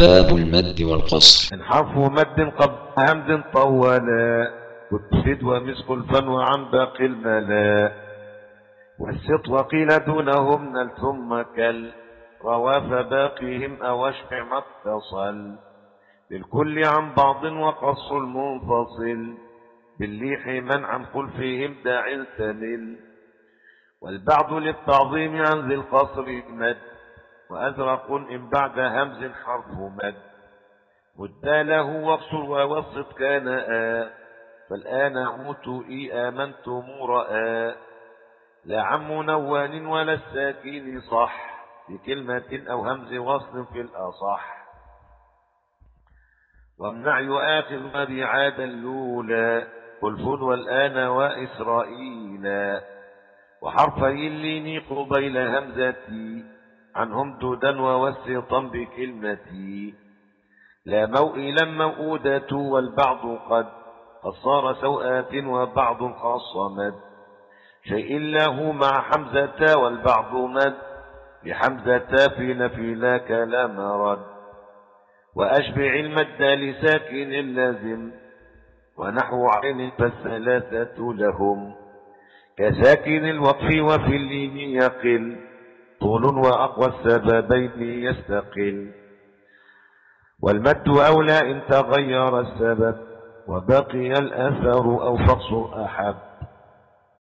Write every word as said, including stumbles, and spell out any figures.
باب المد والقصر. إن حرف مد قبل همز طولا والتفيد ومسك الفن وعن باقي الملا والسط وقيل دونهم نل ثم كل روى فباقيهم أو اشفع ما اتصل للكل عن بعض وقص المنفصل بالليح من عن خلفهم داع تمل والبعض للتعظيم عن ذي القصر مد وأزرق إن بعد همز حرف مد مد له واقصر ووسط كان آ فالآن عوت إي آمنتم رأى لا عن منون ولا الساكين صح بكلمة أو همز وصل في الأصح وامنع يؤاخذ مبيعادا الأولى خلف والآن وإسرائيلا وحرفي اللين قبيل همزتي عنهم دودا ووسطا بكلمتي لا موئلا موؤودة والبعض قد قصار سوءات وبعض خاص مد شيء له مع حمزة والبعض مد لحمزة في نفي لا كلام رد وأشبع المد لساكن اللازم ونحو عين فالثلاثة لهم كساكن الوقف وفي اللين يقل طول وأقوى السببين يستقل والمد أولى إن تغير السبب وبقي الأثر أو فقص أحب